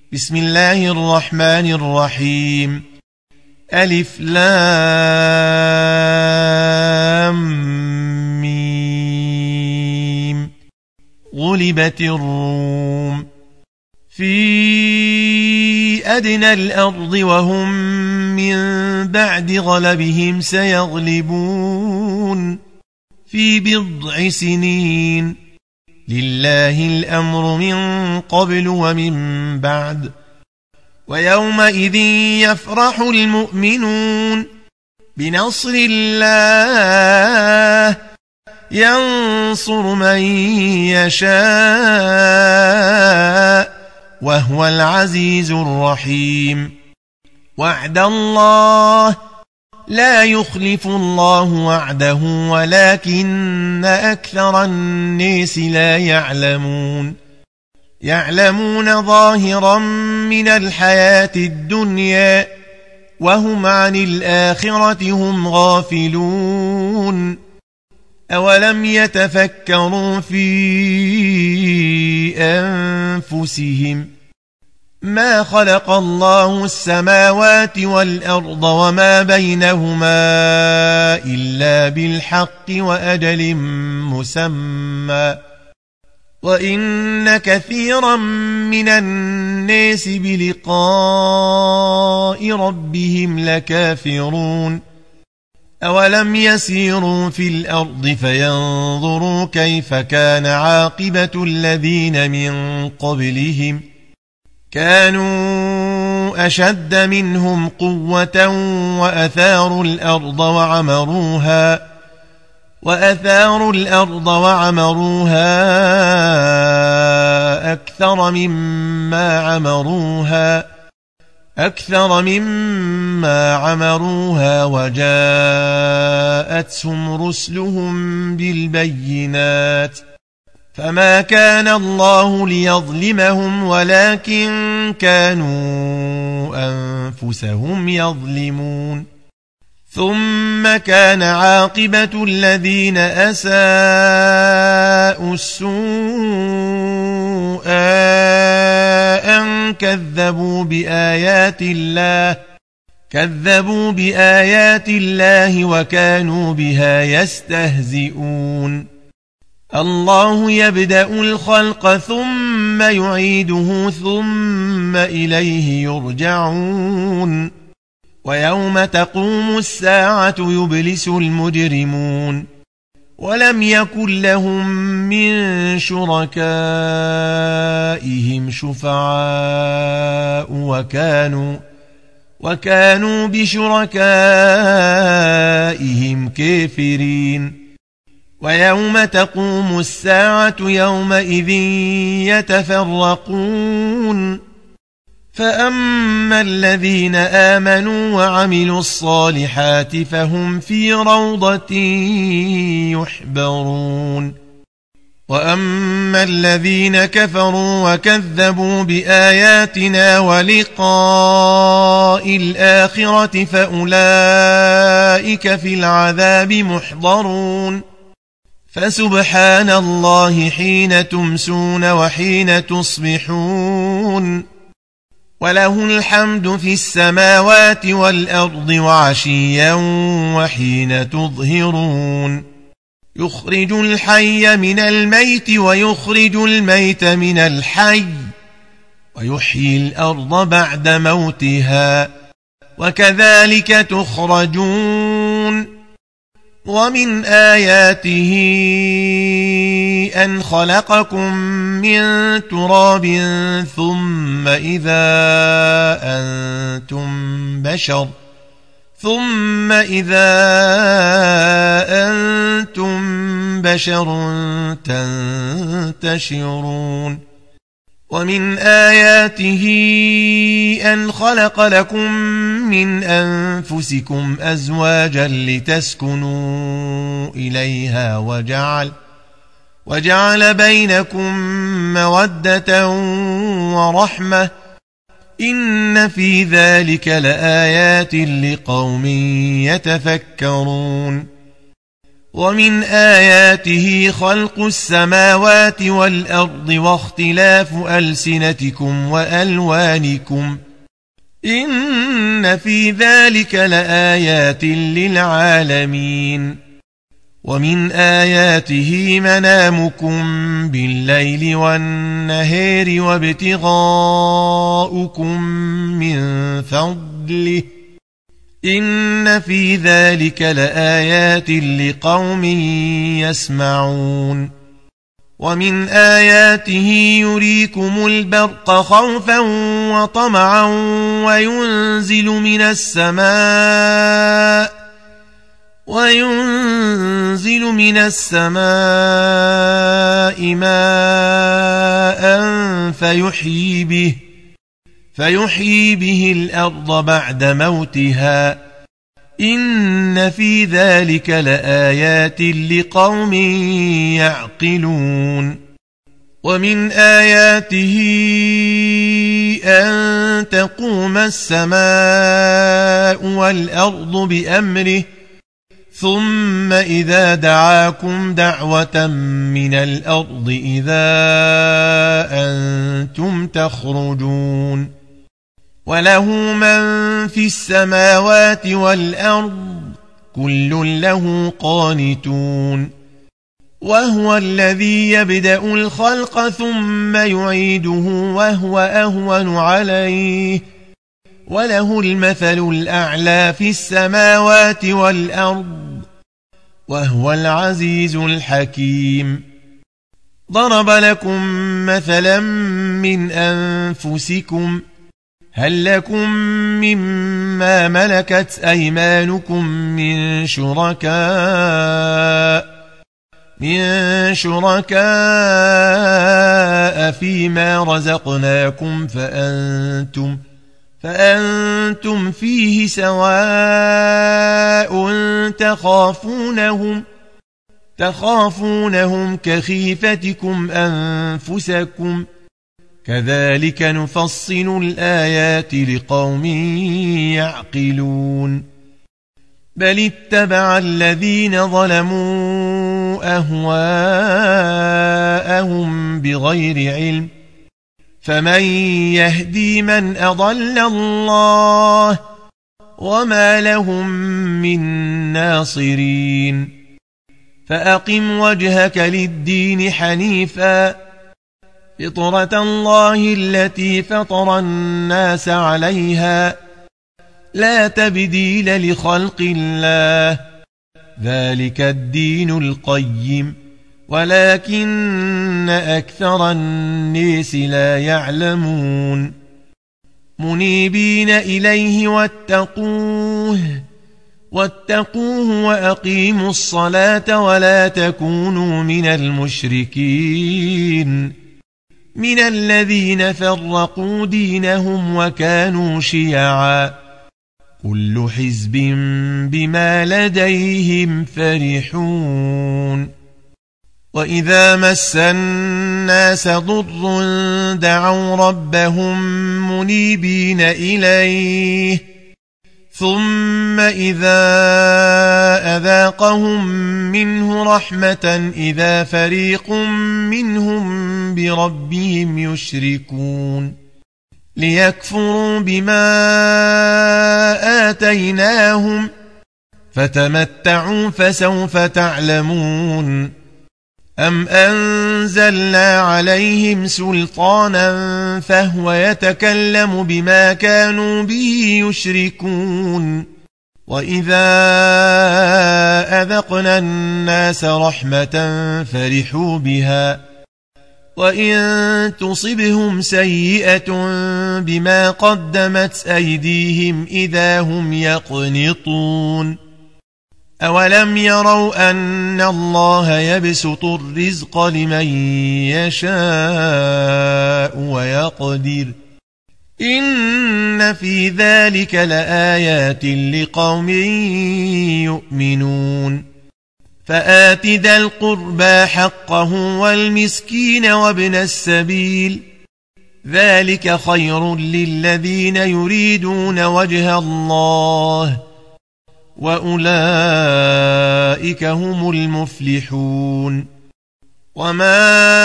بسم الله الرحمن الرحيم ألف لام ميم غلبت الروم في أدنى الأرض وهم من بعد غلبهم سيغلبون في بضع سنين لله الأمر من قبل ومن بعد ويومئذ يفرح المؤمنون بنصر الله ينصر من يشاء وهو العزيز الرحيم وعد الله لا يخلف الله وعده ولكن أكثر الناس لا يعلمون ظاهرا من الحياة الدنيا وهم عن الآخرة هم غافلون أولم يتفكروا في أنفسهم ما خلق الله السماوات والأرض وما بينهما إلا بالحق وأجل مسمى وإن كثيرا من الناس بلقاء ربهم لكافرون أولم يسيروا في الأرض فينظروا كيف كان عاقبة الذين من قبلهم كانوا أشد منهم قوة وأثاروا الأرض وعمروها أكثر مما عمروها وجاءتهم رسلهم بالبينات فما كان الله ليظلمهم ولكن كانوا أنفسهم يظلمون ثم كان عاقبة الذين أساءوا السوء أن كذبوا بآيات الله وكانوا بها يستهزئون الله يبدأ الخلق ثم يعيده ثم إليه يرجعون ويوم تقوم الساعة يبلس المجرمون ولم يكن لهم من شركائهم شفعاء وكانوا بشركائهم كافرين ويوم تقوم الساعة يومئذ يتفرقون فأما الذين آمنوا وعملوا الصالحات فهم في روضة يحبرون وأما الذين كفروا وكذبوا بآياتنا ولقاء الآخرة فأولئك في العذاب محضرون فسبحان الله حين تمسون وحين تصبحون وله الحمد في السماوات والأرض وعشيا وحين تظهرون يخرج الحي من الميت ويخرج الميت من الحي ويحيي الأرض بعد موتها وكذلك تخرجون ومن آياته أن خلقكم من تراب ثم إذا أنتم بشر تنتشرون ومن آياته أن خلق لكم من أنفسكم أزواجا لتسكنوا إليها وجعل بينكم مودة ورحمة إن في ذلك لآيات لقوم يتفكرون ومن آياته خلق السماوات والأرض واختلاف ألسنتكم وألوانكم إن في ذلك لآيات للعالمين ومن آياته منامكم بالليل والنهار وابتغاؤكم من فضله إن في ذلك لآيات لقوم يسمعون ومن آياته يريكم البرق خوفا وطمعا وينزل من السماء ماء فيحيي به الأرض بعد موتها إن في ذلك لآيات لقوم يعقلون ومن آياته أن تقوم السماء والأرض بأمره ثم إذا دعاكم دعوة من الأرض إذا أنتم تخرجون وله من في السماوات والأرض كل له قانتون وهو الذي يبدأ الخلق ثم يعيده وهو أهون عليه وله المثل الأعلى في السماوات والأرض وهو العزيز الحكيم ضرب لكم مثلا من أنفسكم هل لكم مما ملكت أيمانكم من شركاء فيما رزقناكم فأنتم فيه سواء تخافونهم كخيفتكم أنفسكم كذلك نفصل الآيات لقوم يعقلون بل اتبع الذين ظلموا أهواءهم بغير علم فمن يهدي من أضل الله وما لهم من ناصرين فأقم وجهك للدين حنيفا فطرة الله التي فطر الناس عليها لا تبديل لخلق الله ذلك الدين القيم ولكن أكثر الناس لا يعلمون منيبين إليه واتقوه وأقيموا الصلاة ولا تكونوا من المشركين من الذين فرقوا دينهم وكانوا شيعا كل حزب بما لديهم فرحون وإذا مس الناس ضر دعوا ربهم منيبين إليه ثم إذا أذاقهم منه رحمة إذا فريق منهم بربهم يشركون ليكفروا بما آتيناهم فتمتعوا فسوف تعلمون أم أنزلنا عليهم سلطانا فهو يتكلم بما كانوا به يشركون وإذا أذقنا الناس رحمة فرحوا بها وإن تصبهم سيئة بما قدمت أيديهم إذا هم يقنطون أولم يروا أن الله يبسط الرزق لمن يشاء ويقدر إن في ذلك لآيات لقوم يؤمنون فآت ذا القربى حقه والمسكين وابن السبيل ذلك خير للذين يريدون وجه الله وأولئك هم المفلحون وما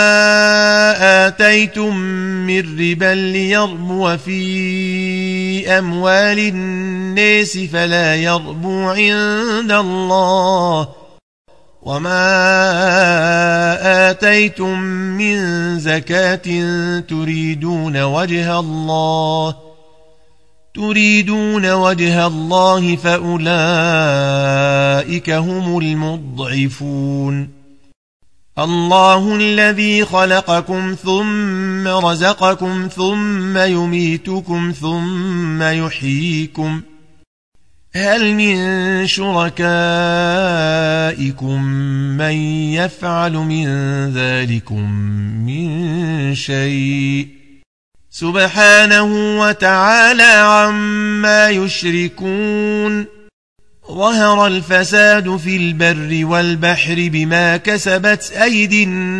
آتيتم من ربا ليربو في أموال الناس فلا يربو عند الله وما آتيتم من زكاة تريدون وجه الله فأولئك هم المضعفون الله الذي خلقكم ثم رزقكم ثم يميتكم ثم يحييكم هل من شركائكم من يفعل من ذلكم من شيء سبحانه وتعالى عما يشركون ظهر الفساد في البر والبحر بما كسبت أيدي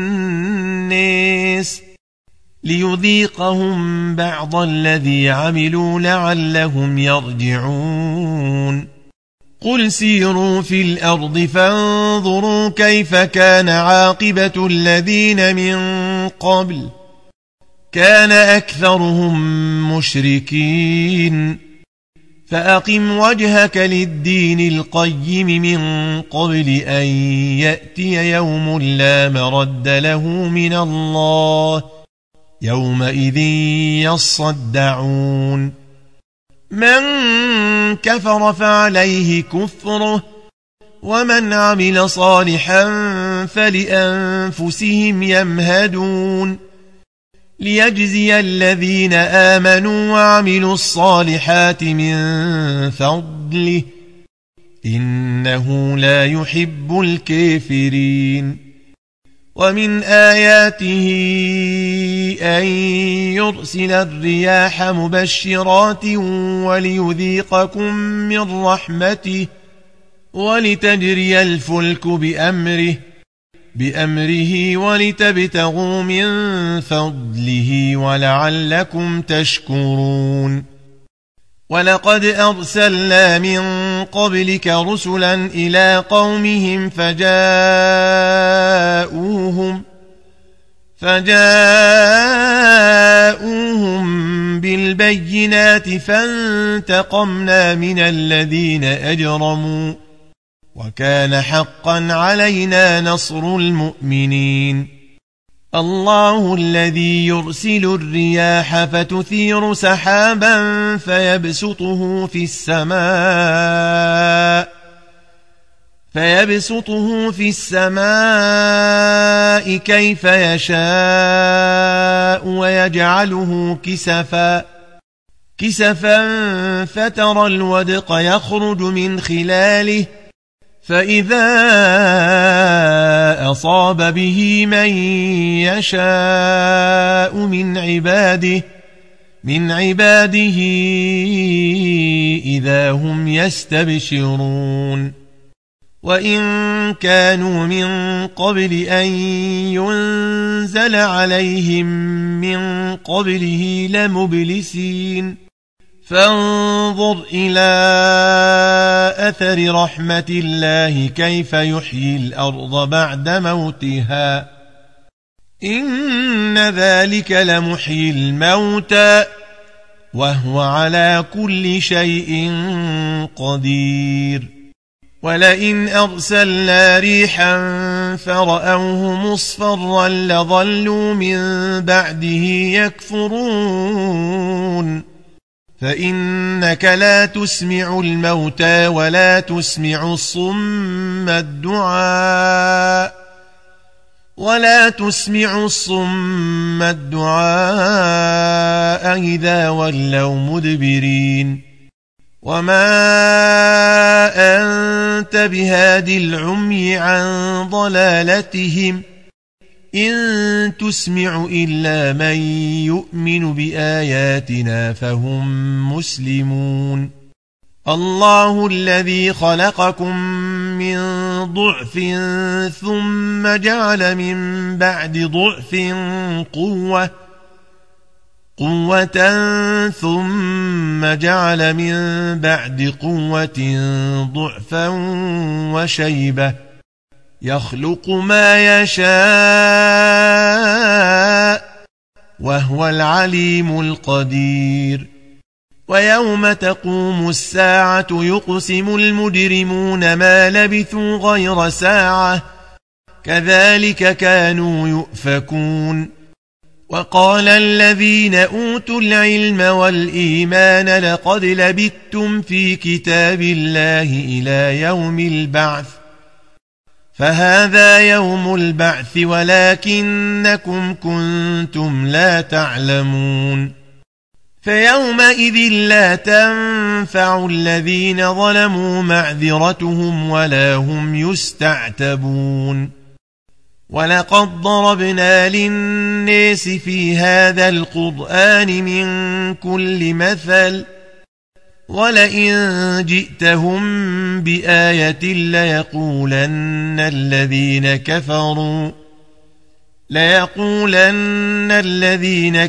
الناس ليذيقهم بعض الذي عملوا لعلهم يرجعون قل سيروا في الأرض فانظروا كيف كان عاقبة الذين من قبل كان أكثرهم مشركين فأقم وجهك للدين القيم من قبل أن يأتي يوم لا مرد له من الله يومئذ يصدعون من كفر فعليه كفره ومن عمل صالحا فلأنفسهم يمهدون ليجزي الذين آمنوا وعملوا الصالحات من فضله إنه لا يحب الكافرين ومن آياته أن يرسل الرياح مبشرات وليذيقكم من رحمته ولتجري الفلك بأمره ولتبتغوا من فضله ولعلكم تشكرون ولقد أرسلنا من قبلك رسلا إلى قومهم فجاءوهم بالبينات فانتقمنا من الذين أجرموا وكان حقا علينا نصر المؤمنين الله الذي يرسل الرياح فتثير سحابا فيبسطه في السماء كيف يشاء ويجعله كسفا فترى الودق يخرج من خلاله فإذا أصاب به من يشاء من عباده إذا هم يستبشرون وإن كانوا من قبل أن ينزل عليهم من قبله لمبلسين فانظر إلى أثر رحمة الله كيف يحيي الأرض بعد موتها إن ذلك لمحيي الموتى وهو على كل شيء قدير ولئن أرسلنا ريحا فرأوه مصفرا لظلوا من بعده يكفرون فإنك لا تسمع الموتى ولا تسمع الصم الدعاء إذا ولوا مدبرين وما أنت بهاد العمي عن ضلالتهم إن تسمع إلا من يؤمن بآياتنا فهم مسلمون الله الذي خلقكم من ضعف ثم جعل من بعد ضعف قوة قوة ثم جعل من بعد قوة ضعفا وشيبة يخلق ما يشاء وهو العليم القدير ويوم تقوم الساعة يقسم المجرمون ما لبثوا غير ساعة كذلك كانوا يؤفكون وقال الذين أوتوا العلم والإيمان لقد لبثتم في كتاب الله إلى يوم البعث فهذا يوم البعث ولكنكم كنتم لا تعلمون فيومئذ لا تنفع الذين ظلموا معذرتهم ولا هم يستعتبون ولقد ضربنا للناس في هذا القرآن من كل مثل ولئن جئتهم بآية ليقولن الذين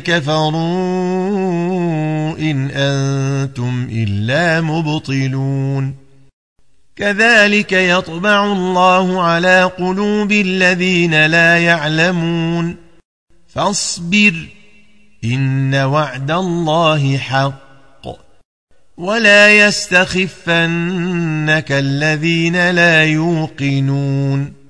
كفروا إن أنتم إلا مبطلون كذلك يطبع الله على قلوب الذين لا يعلمون فاصبر إن وعد الله حق ولا يستخفنك الذين لا يوقنون